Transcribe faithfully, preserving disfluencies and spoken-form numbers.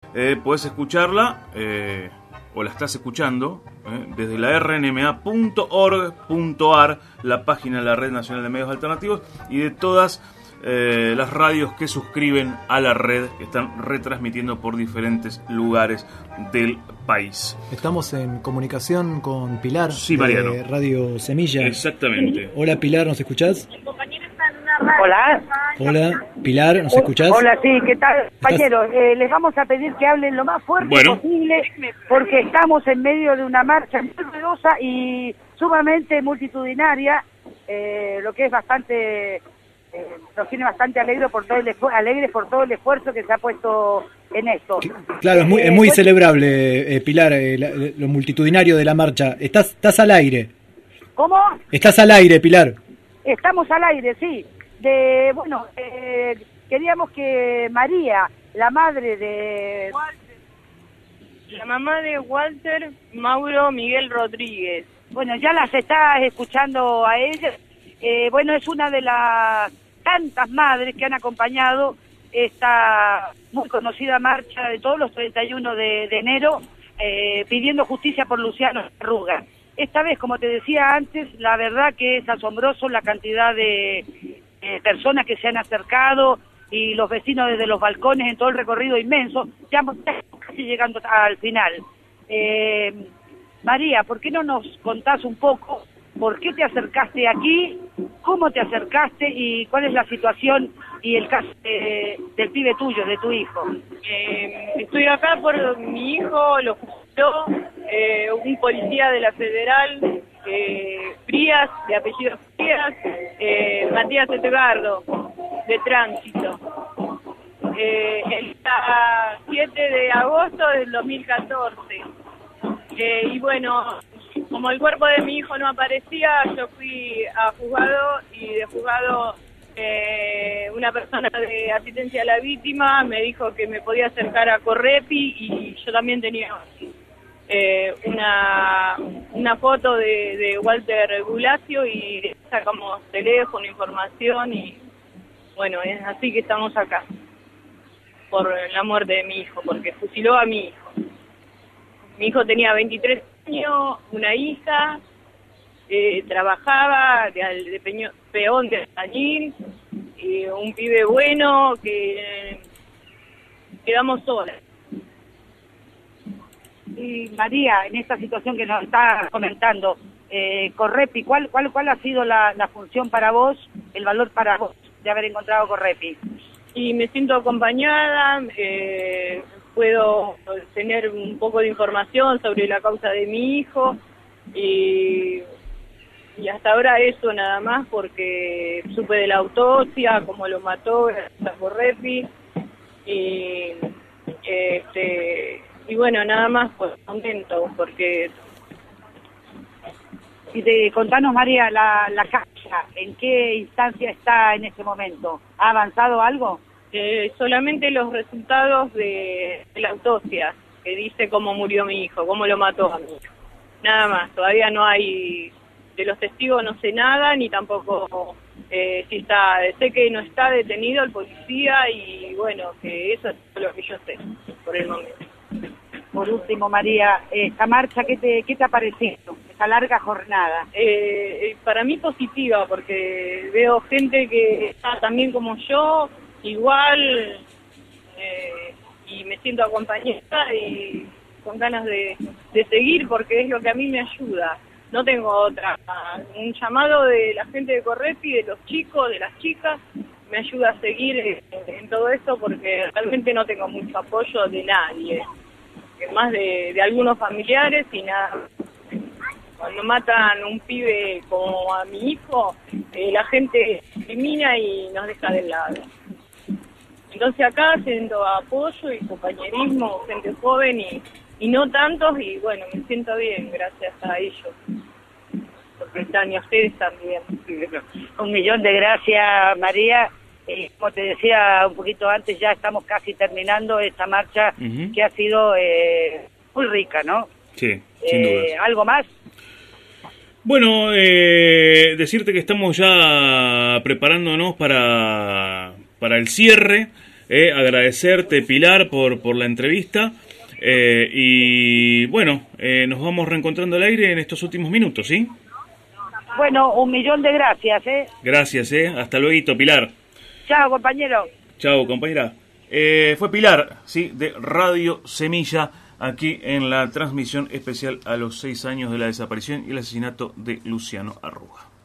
eh, podés escucharla, eh, o la estás escuchando, eh, desde la r n m a punto org punto a r, la página de la Red Nacional de Medios Alternativos, y de todas eh, las radios que suscriben a la red, que están retransmitiendo por diferentes lugares del país. Estamos en comunicación con Pilar, sí, de Mariano. Radio Semilla. Exactamente. Hola, Pilar, ¿nos escuchás? Hola. Hola, Pilar, ¿nos escuchás? Hola, sí, ¿qué tal, compañeros? Eh, les vamos a pedir que hablen lo más fuerte bueno. posible, porque estamos en medio de una marcha muy ruidosa y sumamente multitudinaria, eh, lo que es bastante, eh, nos tiene bastante alegre por todo el esfu- alegres por todo el esfuerzo que se ha puesto en esto. Claro, es muy, Eh, es muy pues- celebrable, eh, Pilar, eh, la- lo multitudinario de la marcha. Estás, estás al aire. ¿Cómo? Estás al aire, Pilar. Estamos al aire, sí. De, bueno, eh, queríamos que María, la madre de... La mamá de Walter Mauro Miguel Rodríguez. Bueno, ya las está escuchando a ella. Eh, bueno, es una de las tantas madres que han acompañado esta muy conocida marcha de todos los treinta y uno de, de enero, eh, pidiendo justicia por Luciano Arruga. Esta vez, como te decía antes, la verdad que es asombroso la cantidad de eh, personas que se han acercado y los vecinos desde los balcones en todo el recorrido inmenso. Ya estamos casi llegando al final. Eh, María, ¿por qué no nos contás un poco por qué te acercaste aquí, cómo te acercaste y cuál es la situación y el caso de, del pibe tuyo, de tu hijo? Eh, estoy acá por mi hijo, lo jubiló eh, un policía de la Federal, eh, Frías, de apellido Frías, eh, Matías Etegardo, de tránsito. Eh, el siete de agosto del dos mil catorce. Eh, y bueno, como el cuerpo de mi hijo no aparecía, yo fui a juzgado y de juzgado eh, una persona de asistencia a la víctima me dijo que me podía acercar a Correpi y yo también tenía eh, una una foto de, de Walter Gulacio y sacamos teléfono, información y bueno, es así que estamos acá por la muerte de mi hijo, porque fusiló a mi hijo. Mi hijo tenía veintitrés años, una hija, eh, trabajaba de, de peño, peón de albañil, y un pibe bueno que eh, quedamos solas. Y María, en esta situación que nos está comentando, eh, Correpi, ¿cuál, cuál, ¿cuál ha sido la, la función para vos, el valor para vos de haber encontrado Correpi? Y me siento acompañada, eh, puedo tener un poco de información sobre la causa de mi hijo y, y hasta ahora eso nada más porque supe de la autopsia, cómo lo mató, gracias a Correpi y, este, y bueno, nada más pues contento porque... Y de, contanos, María, la, la causa, ¿en qué instancia está en este momento? ¿Ha avanzado algo? Eh, solamente los resultados de, de la autopsia, que dice cómo murió mi hijo, cómo lo mató a mi hijo. Nada más, todavía no hay, de los testigos no sé nada, ni tampoco eh, si está, sé que no está detenido el policía y bueno, que eso es lo que yo sé por el momento. Por último, María, esta marcha, ¿qué te, qué te ha parecido? Esta larga jornada. Eh, para mí positiva, porque veo gente que está también como yo, igual, eh, y me siento acompañada y con ganas de, de seguir porque es lo que a mí me ayuda. No tengo otra. Un llamado de la gente de Correpi, de los chicos, de las chicas, me ayuda a seguir en, en todo esto porque realmente no tengo mucho apoyo de nadie, más de, de algunos familiares y nada. Cuando matan un pibe como a mi hijo, eh, la gente discrimina y nos deja de lado. Entonces acá siento apoyo y compañerismo, gente joven y, y no tantos, y bueno, me siento bien gracias a ellos, porque están y a ustedes también. Un millón de gracias, María. Eh, como te decía un poquito antes, ya estamos casi terminando esta marcha uh-huh. que ha sido eh, muy rica, ¿no? Sí, sin eh, dudas. ¿Algo más? Bueno, eh, decirte que estamos ya preparándonos para, para el cierre. Eh, agradecerte, Pilar, por, por la entrevista. Eh, y bueno, eh, nos vamos reencontrando al aire en estos últimos minutos, ¿sí? Bueno, un millón de gracias, ¿eh? Gracias, ¿eh? Hasta luego, Pilar. Chao, compañero. Chao, compañera. Eh, fue Pilar, ¿sí? De Radio Semilla, aquí en la transmisión especial a los seis años de la desaparición y el asesinato de Luciano Arruga.